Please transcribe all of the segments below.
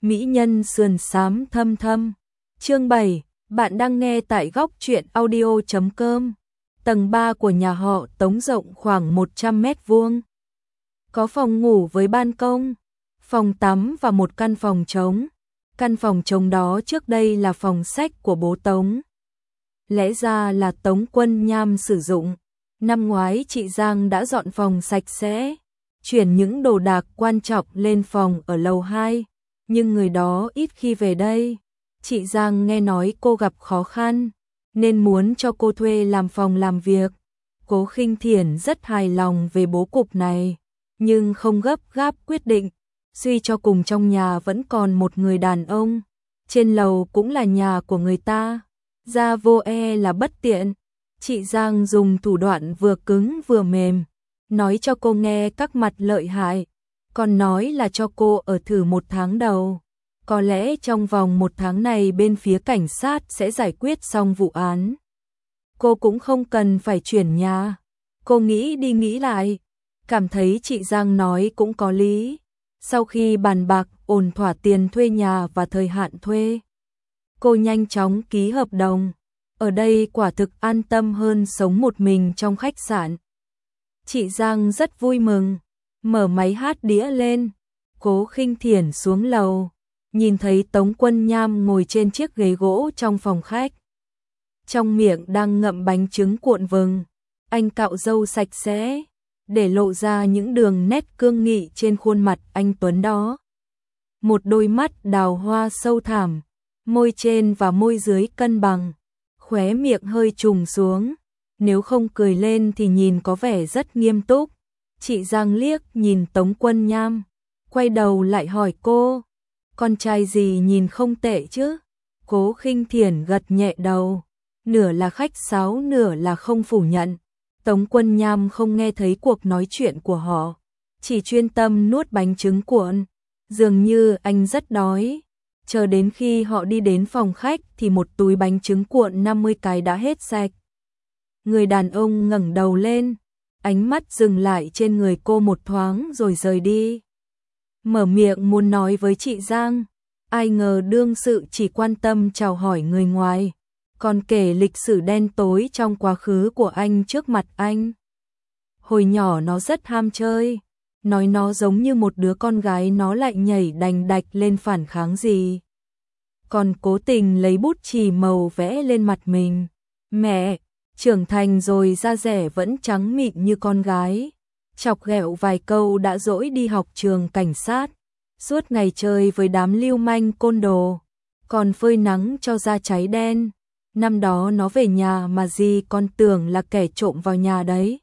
mỹ nhân sườn xám thâm thâm. Chương 7, bạn đang nghe tại góc truyện audio.com. Tầng 3 của nhà họ Tống rộng khoảng 100 mét vuông. Có phòng ngủ với ban công, phòng tắm và một căn phòng trống. Căn phòng trống đó trước đây là phòng sách của bố Tống. Lẽ ra là Tống Quân Nham sử dụng. Năm ngoái chị Giang đã dọn phòng sạch sẽ, chuyển những đồ đạc quan trọng lên phòng ở lầu 2, nhưng người đó ít khi về đây. Chị Giang nghe nói cô gặp khó khăn, nên muốn cho cô thuê làm phòng làm việc. Cố Khinh Thiển rất hài lòng về bố cục này, nhưng không gấp gáp quyết định. Suy cho cùng trong nhà vẫn còn một người đàn ông, trên lầu cũng là nhà của người ta, ra vô là bất tiện. Chị Giang dùng thủ đoạn vừa cứng vừa mềm, nói cho cô nghe các mặt lợi hại, còn nói là cho cô ở thử 1 tháng đầu. Có lẽ trong vòng 1 tháng này bên phía cảnh sát sẽ giải quyết xong vụ án. Cô cũng không cần phải chuyển nhà. Cô nghĩ đi nghĩ lại, cảm thấy chị Giang nói cũng có lý. Sau khi bàn bạc ổn thỏa tiền thuê nhà và thời hạn thuê, cô nhanh chóng ký hợp đồng. Ở đây quả thực an tâm hơn sống một mình trong khách sạn. Chị Giang rất vui mừng, mở máy hát đĩa lên. Cố Khinh Thiển xuống lầu, nhìn thấy Tống Quân Nham ngồi trên chiếc ghế gỗ trong phòng khách. Trong miệng đang ngậm bánh trứng cuộn vừng, anh cạo râu sạch sẽ, để lộ ra những đường nét cương nghị trên khuôn mặt anh tuấn đó. Một đôi mắt đào hoa sâu thẳm, môi trên và môi dưới cân bằng, khóe miệng hơi trùng xuống, nếu không cười lên thì nhìn có vẻ rất nghiêm túc. Chị Giang liếc nhìn Tống Quân Nham, quay đầu lại hỏi cô, con trai gì nhìn không tệ chứ? Cố Khinh Thiển gật nhẹ đầu, nửa là khách sáo nửa là không phủ nhận. Tống Quân Nham không nghe thấy cuộc nói chuyện của họ, chỉ chuyên tâm nuốt bánh trứng cuộn, dường như anh rất đói. Chờ đến khi họ đi đến phòng khách thì một túi bánh trứng cuộn 50 cái đã hết sạch. Người đàn ông ngẩng đầu lên, ánh mắt dừng lại trên người cô một thoáng rồi rời đi. Mở miệng muốn nói với chị Giang, ai ngờ đương sự chỉ quan tâm chào hỏi người ngoài, còn kể lịch sử đen tối trong quá khứ của anh trước mặt anh. Hồi nhỏ nó rất ham chơi, nói nó giống như một đứa con gái nó lại nhảy đành đạch lên phản kháng gì. Còn cố tình lấy bút chì màu vẽ lên mặt mình. Mẹ, trưởng thành rồi da dẻ vẫn trắng mịn như con gái. Chọc ghẹo vài câu đã dỗi đi học trường cảnh sát, suốt ngày chơi với đám lưu manh côn đồ, còn phơi nắng cho da cháy đen. Năm đó nó về nhà mà dì còn tưởng là kẻ trộm vào nhà đấy.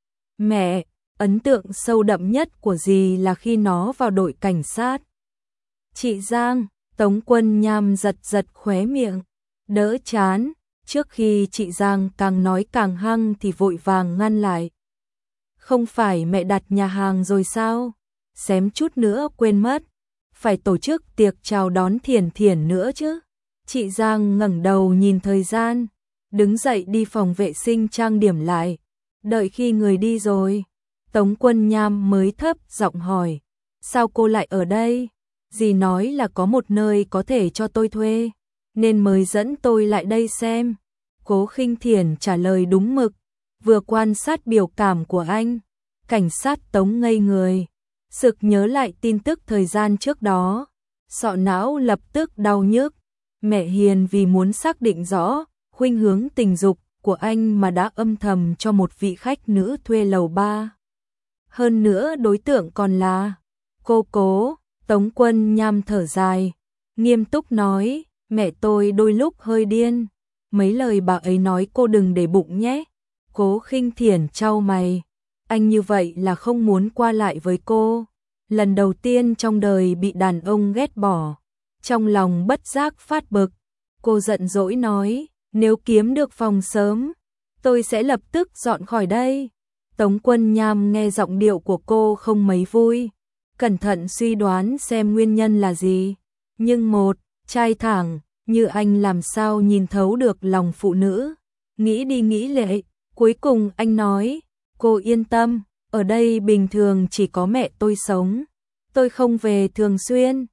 Mẹ, ấn tượng sâu đậm nhất của dì là khi nó vào đội cảnh sát. Chị Giang, Tống Quân Nham giật giật khóe miệng, đỡ chán. Trước khi chị Giang càng nói càng hăng thì vội vàng ngăn lại. Không phải mẹ đặt nhà hàng rồi sao? Xém chút nữa quên mất, phải tổ chức tiệc chào đón Thiển Thiển nữa chứ. Chị Giang ngẩng đầu nhìn thời gian, đứng dậy đi phòng vệ sinh trang điểm lại. Đợi khi người đi rồi, Tống Quân Nham mới thấp giọng hỏi, sao cô lại ở đây? Dì nói là có một nơi có thể cho tôi thuê, nên mới dẫn tôi lại đây xem. Cố Khinh Thiển trả lời đúng mực, vừa quan sát biểu cảm của anh, cảnh sát Tống ngây người, sực nhớ lại tin tức thời gian trước đó, sọ não lập tức đau nhức. Mẹ Hiền vì muốn xác định rõ khuynh hướng tình dục của anh mà đã âm thầm cho một vị khách nữ thuê lầu 3. Hơn nữa đối tượng còn là cô Cố. Tống Quân Nham thở dài, nghiêm túc nói, mẹ tôi đôi lúc hơi điên, mấy lời bà ấy nói cô đừng để bụng nhé. Cố Khinh Thiển chau mày, anh như vậy là không muốn qua lại với cô. Lần đầu tiên trong đời bị đàn ông ghét bỏ, trong lòng bất giác phát bực. Cô giận dỗi nói, nếu kiếm được phòng sớm, tôi sẽ lập tức dọn khỏi đây. Tống Quân Nham nghe giọng điệu của cô không mấy vui, cẩn thận suy đoán xem nguyên nhân là gì. Nhưng một trai thẳng như anh làm sao nhìn thấu được lòng phụ nữ. Nghĩ đi nghĩ lại, cuối cùng anh nói, cô yên tâm, ở đây bình thường chỉ có mẹ tôi sống, tôi không về thường xuyên.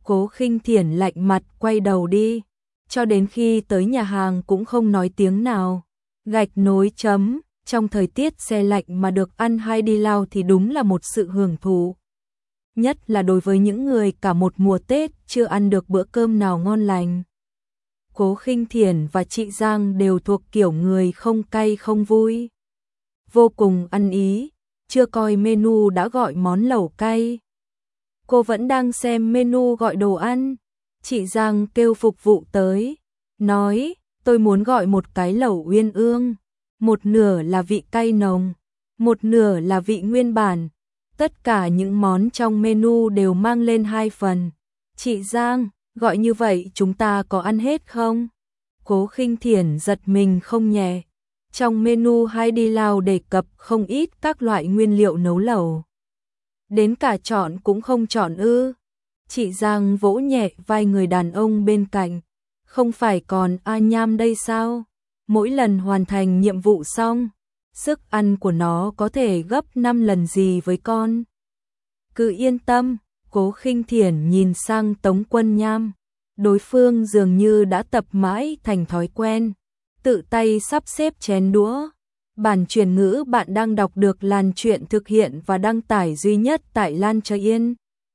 Cố Khinh Thiển lạnh mặt quay đầu đi, cho đến khi tới nhà hàng cũng không nói tiếng nào. Gạch nối chấm, trong thời tiết se lạnh mà được ăn hai đi lao thì đúng là một sự hưởng thụ. Nhất là đối với những người cả một mùa Tết chưa ăn được bữa cơm nào ngon lành. Cố Khinh Thiển và chị Giang đều thuộc kiểu người không cay không vui. Vô cùng ăn ý, chưa coi menu đã gọi món lẩu cay. Cô vẫn đang xem menu gọi đồ ăn. Chị Giang kêu phục vụ tới, nói, tôi muốn gọi một cái lẩu uyên ương, một nửa là vị cay nồng, một nửa là vị nguyên bản. Tất cả những món trong menu đều mang lên 2 phần. Chị Giang, gọi như vậy chúng ta có ăn hết không? Cố Khinh Thiển giật mình không nhẹ. Trong menu hai đi lao đề cập không ít các loại nguyên liệu nấu lẩu. Đến cả chọn cũng không chọn ư? Chị Giang vỗ nhẹ vai người đàn ông bên cạnh. Không phải còn A Nham đây sao? Mỗi lần hoàn thành nhiệm vụ xong, sức ăn của nó có thể gấp 5 lần gì với con. Cứ yên tâm, Cố Khinh Thiển nhìn sang Tống Quân Nham. Đối phương dường như đã tập mãi thành thói quen, tự tay sắp xếp chén đũa. Bản chuyển ngữ bạn đang đọc được Lan Truyện thực hiện và đăng tải duy nhất tại Lan Chờ Yên.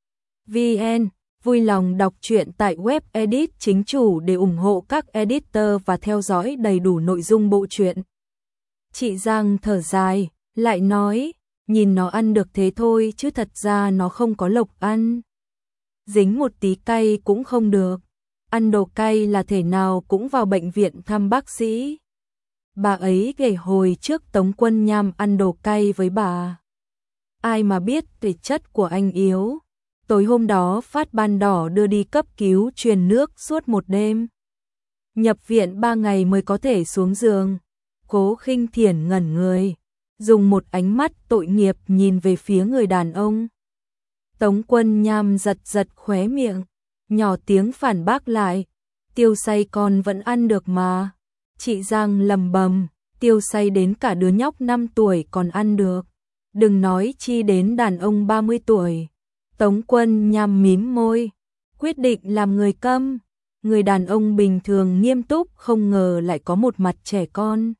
VN, vui lòng đọc truyện tại web edit chính chủ để ủng hộ các editor và theo dõi đầy đủ nội dung bộ truyện. Chị Giang thở dài, lại nói, nhìn nó ăn được thế thôi chứ thật ra nó không có lộc ăn. Dính một tí cay cũng không được. Ăn đồ cay là thể nào cũng vào bệnh viện thăm bác sĩ. Bà ấy kể hồi trước Tống Quân Nham ăn đồ cay với bà. Ai mà biết thể chất của anh yếu. Tối hôm đó phát ban đỏ đưa đi cấp cứu truyền nước suốt một đêm. Nhập viện 3 ngày mới có thể xuống giường. Cố Khinh Thiển ngẩn người, dùng một ánh mắt tội nghiệp nhìn về phía người đàn ông. Tống Quân Nham giật giật khóe miệng, nhỏ tiếng phản bác lại, Tiêu Say con vẫn ăn được mà. Chị Giang lầm bầm, Tiêu Say đến cả đứa nhóc 5 tuổi còn ăn được, đừng nói chi đến đàn ông 30 tuổi. Tống Quân Nham mím môi, quyết định làm người câm. Người đàn ông bình thường nghiêm túc không ngờ lại có một mặt trẻ con.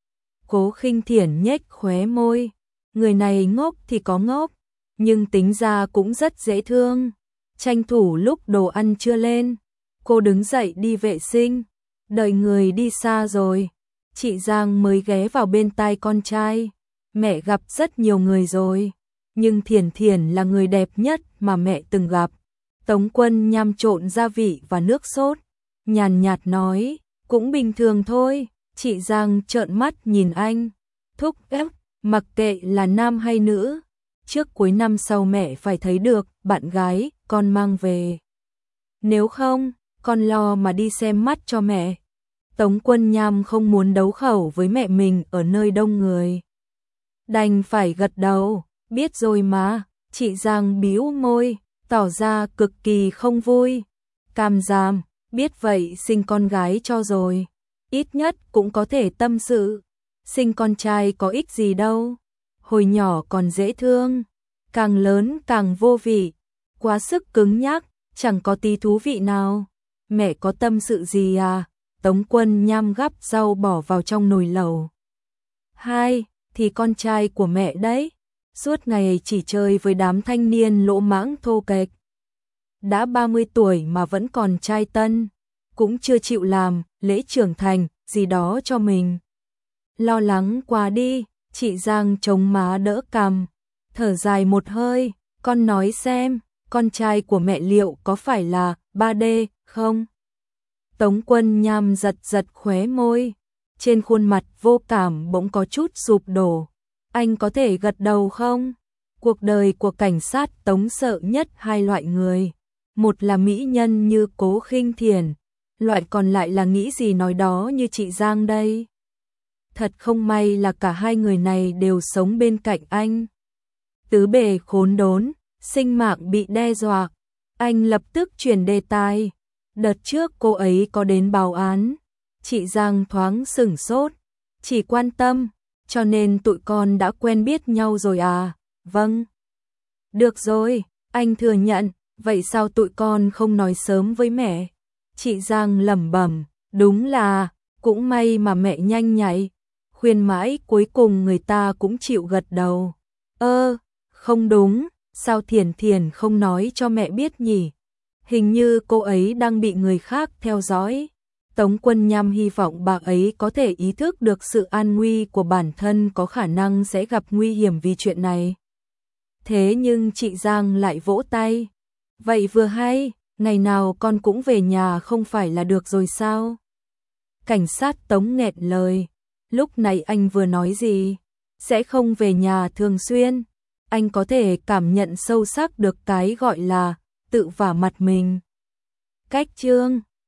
Cố Khinh Thiển nhếch khóe môi, người này ngốc thì có ngốc, nhưng tính ra cũng rất dễ thương. Tranh thủ lúc đồ ăn chưa lên, cô đứng dậy đi vệ sinh, đợi người đi xa rồi, chị Giang mới ghé vào bên tai con trai. Mẹ gặp rất nhiều người rồi, nhưng Thiển Thiển là người đẹp nhất mà mẹ từng gặp. Tống Quân Nham trộn gia vị và nước sốt, nhàn nhạt nói, cũng bình thường thôi. Chị Giang trợn mắt nhìn anh, thúc ép, mặc kệ là nam hay nữ, trước cuối năm sau mẹ phải thấy được bạn gái con mang về. Nếu không, con lo mà đi xem mắt cho mẹ. Tống Quân Nham không muốn đấu khẩu với mẹ mình ở nơi đông người. Đành phải gật đầu, biết rồi mà. Chị Giang bĩu môi, tỏ ra cực kỳ không vui. Cam Giam, biết vậy sinh con gái cho rồi, ít nhất cũng có thể tâm sự. Sinh con trai có ích gì đâu, hồi nhỏ còn dễ thương, càng lớn càng vô vị, quá sức cứng nhắc, chẳng có tí thú vị nào. Mẹ có tâm sự gì à? Tống Quân Nham gắp rau bỏ vào trong nồi lẩu. Hai, thì con trai của mẹ đấy, suốt ngày chỉ chơi với đám thanh niên lỗ mãng thô kệch. Đã 30 tuổi mà vẫn còn trai tân, cũng chưa chịu làm lễ trưởng thành gì đó cho mình. Lo lắng quá đi, chị Giang chống má đỡ cằm, thở dài một hơi, con nói xem, con trai của mẹ liệu có phải là 3D không? Tống Quân Nham giật giật khóe môi, trên khuôn mặt vô cảm bỗng có chút sụp đổ. Anh có thể gật đầu không? Cuộc đời của cảnh sát Tống sợ nhất hai loại người. Một là mỹ nhân như Cố Khinh Thiển, loại còn lại là nghĩ gì nói đó như chị Giang đây. Thật không may là cả hai người này đều sống bên cạnh anh. Tứ bề khốn đốn, sinh mạng bị đe dọa. Anh lập tức chuyển đề tài. Đợt trước cô ấy có đến báo án. Chị Giang thoáng sửng sốt. Chỉ quan tâm, cho nên tụi con đã quen biết nhau rồi à? Vâng. Được rồi, anh thừa nhận, Vậy sao tụi con không nói sớm với mẹ? Chị Giang lẩm bẩm, đúng là, cũng may mà mẹ nhanh nhạy, khuyên mãi cuối cùng người ta cũng chịu gật đầu. Không đúng, sao Thiển Thiển không nói cho mẹ biết nhỉ? Hình như cô ấy đang bị người khác theo dõi. Tống Quân Nham hy vọng bà ấy có thể ý thức được sự an nguy của bản thân có khả năng sẽ gặp nguy hiểm vì chuyện này. Thế nhưng chị Giang lại vỗ tay. Vậy vừa hay, ngày nào con cũng về nhà không phải là được rồi sao? Cảnh sát Tống nghẹn lời. Lúc này anh vừa nói gì? Sẽ không về nhà thường xuyên. Anh có thể cảm nhận sâu sắc được cái gọi là tự vả mặt mình. Cách chương